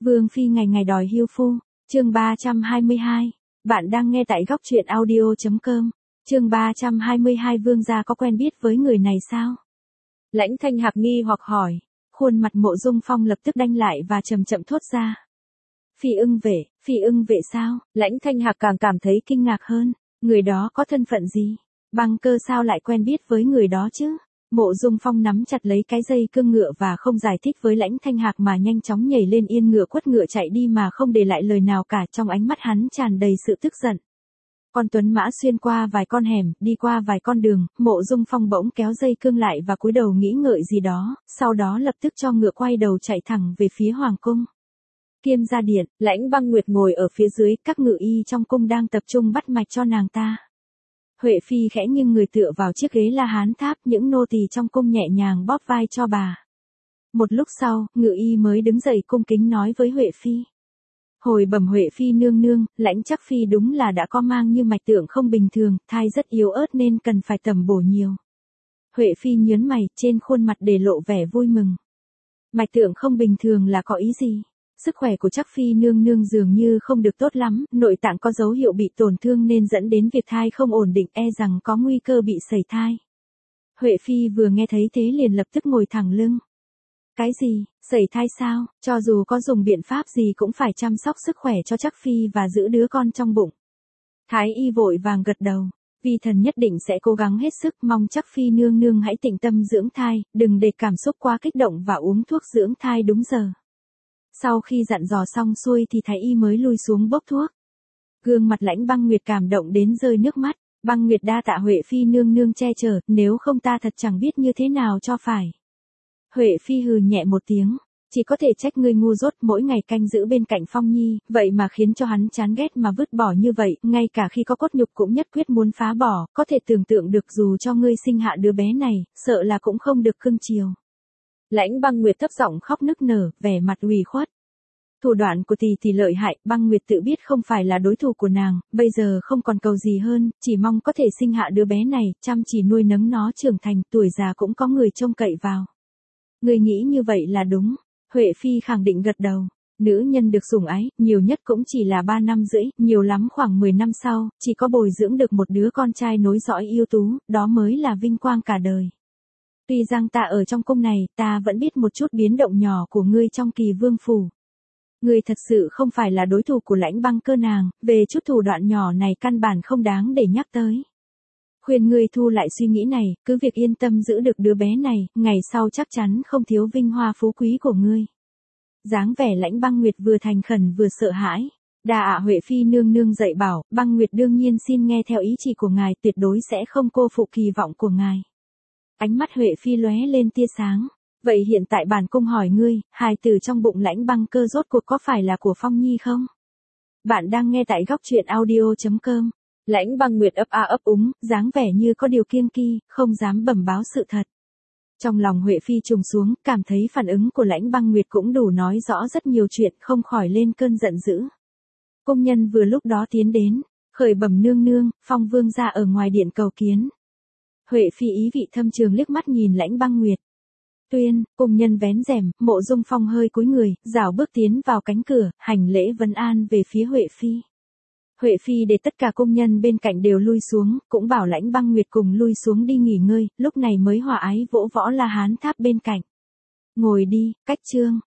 Vương phi ngày ngày đòi hiêu phu, chương 322. Bạn đang nghe tại góc truyện audio.com. Chương 322 Vương gia có quen biết với người này sao? Lãnh Thanh Hạc nghi hoặc hỏi, khuôn mặt Mộ Dung Phong lập tức đanh lại và chậm chậm thốt ra. Phi ưng vệ sao? Lãnh Thanh Hạc càng cảm thấy kinh ngạc hơn, người đó có thân phận gì? Băng Cơ sao lại quen biết với người đó chứ? Mộ Dung Phong nắm chặt lấy cái dây cương ngựa và không giải thích với Lãnh Thanh Hạc mà nhanh chóng nhảy lên yên ngựa quất ngựa chạy đi mà không để lại lời nào cả, trong ánh mắt hắn tràn đầy sự tức giận. Con tuấn mã xuyên qua vài con hẻm, đi qua vài con đường, Mộ Dung Phong bỗng kéo dây cương lại và cúi đầu nghĩ ngợi gì đó, sau đó lập tức cho ngựa quay đầu chạy thẳng về phía hoàng cung. Kiêm gia điện, Lãnh Băng Nguyệt ngồi ở phía dưới, các ngự y trong cung đang tập trung bắt mạch cho nàng ta. Huệ phi khẽ nghiêng người tựa vào chiếc ghế La Hán tháp, những nô tỳ trong cung nhẹ nhàng bóp vai cho bà. Một lúc sau, ngự y mới đứng dậy cung kính nói với Huệ phi. Hồi bẩm Huệ phi nương nương, Lãnh chắc phi đúng là đã có mang như mạch tượng không bình thường, thai rất yếu ớt nên cần phải tẩm bổ nhiều. Huệ phi nhớn mày, trên khuôn mặt để lộ vẻ vui mừng. Mạch tượng không bình thường là có ý gì? Sức khỏe của chắc phi nương nương dường như không được tốt lắm, nội tạng có dấu hiệu bị tổn thương nên dẫn đến việc thai không ổn định, e rằng có nguy cơ bị sẩy thai. Huệ phi vừa nghe thấy thế liền lập tức ngồi thẳng lưng. Cái gì, sẩy thai sao? Cho dù có dùng biện pháp gì cũng phải chăm sóc sức khỏe cho chắc phi và giữ đứa con trong bụng. Thái y vội vàng gật đầu. Vi thần nhất định sẽ cố gắng hết sức, mong chắc phi nương nương hãy tĩnh tâm dưỡng thai, đừng để cảm xúc quá kích động và uống thuốc dưỡng thai đúng giờ. Sau khi dặn dò xong xuôi thì thái y mới lui xuống bốc thuốc. Gương mặt Lãnh Băng Nguyệt cảm động đến rơi nước mắt. Băng Nguyệt đa tạ Huệ phi nương nương che chở, nếu không ta thật chẳng biết như thế nào cho phải. Huệ phi hừ nhẹ một tiếng, chỉ có thể trách ngươi ngu dốt, mỗi ngày canh giữ bên cạnh Phong Nhi, vậy mà khiến cho hắn chán ghét mà vứt bỏ như vậy, ngay cả khi có cốt nhục cũng nhất quyết muốn phá bỏ, có thể tưởng tượng được dù cho ngươi sinh hạ đứa bé này, sợ là cũng không được cưng chiều. Lãnh Băng Nguyệt thấp giọng khóc nức nở, vẻ mặt ủy khuất. Thủ đoạn của tỷ lợi hại, Băng Nguyệt tự biết không phải là đối thủ của nàng, bây giờ không còn cầu gì hơn, chỉ mong có thể sinh hạ đứa bé này, chăm chỉ nuôi nấng nó trưởng thành, tuổi già cũng có người trông cậy vào. Người nghĩ như vậy là đúng. Huệ phi khẳng định gật đầu. Nữ nhân được sủng ái, nhiều nhất cũng chỉ là 3 năm rưỡi, nhiều lắm khoảng 10 năm sau, chỉ có bồi dưỡng được một đứa con trai nối dõi ưu tú, đó mới là vinh quang cả đời. Tuy rằng ta ở trong cung này, ta vẫn biết một chút biến động nhỏ của ngươi trong Kỳ Vương phủ. Ngươi thật sự không phải là đối thủ của Lãnh Băng Cơ nàng, về chút thủ đoạn nhỏ này căn bản không đáng để nhắc tới. Khuyên ngươi thu lại suy nghĩ này, cứ việc yên tâm giữ được đứa bé này, ngày sau chắc chắn không thiếu vinh hoa phú quý của ngươi. Dáng vẻ Lãnh Băng Nguyệt vừa thành khẩn vừa sợ hãi. Đà ạ Huệ phi nương nương dạy bảo, Băng Nguyệt đương nhiên xin nghe theo ý chỉ của ngài, tuyệt đối sẽ không cô phụ kỳ vọng của ngài. Ánh mắt Huệ phi lóe lên tia sáng. Vậy hiện tại bản cung hỏi ngươi, hài tử trong bụng Lãnh Băng Cơ rốt cuộc có phải là của Phong Nhi không? Bạn đang nghe tại góc truyện audio.com. Lãnh Băng Nguyệt ấp a ấp úng, dáng vẻ như có điều kiêng kỵ, không dám bẩm báo sự thật. Trong lòng Huệ phi trùng xuống, cảm thấy phản ứng của Lãnh Băng Nguyệt cũng đủ nói rõ rất nhiều chuyện, không khỏi lên cơn giận dữ. Công nhân vừa lúc đó tiến đến, khởi bẩm nương nương, Phong vương gia ở ngoài điện cầu kiến. Huệ phi ý vị thâm trường liếc mắt nhìn Lãnh Băng Nguyệt. Tuyên, công nhân vén rèm, Mộ Dung Phong hơi cúi người, rảo bước tiến vào cánh cửa, hành lễ vấn an về phía Huệ phi. Huệ phi để tất cả công nhân bên cạnh đều lui xuống, cũng bảo Lãnh Băng Nguyệt cùng lui xuống đi nghỉ ngơi, lúc này mới hòa ái vỗ võ La Hán tháp bên cạnh. Ngồi đi, cách trương.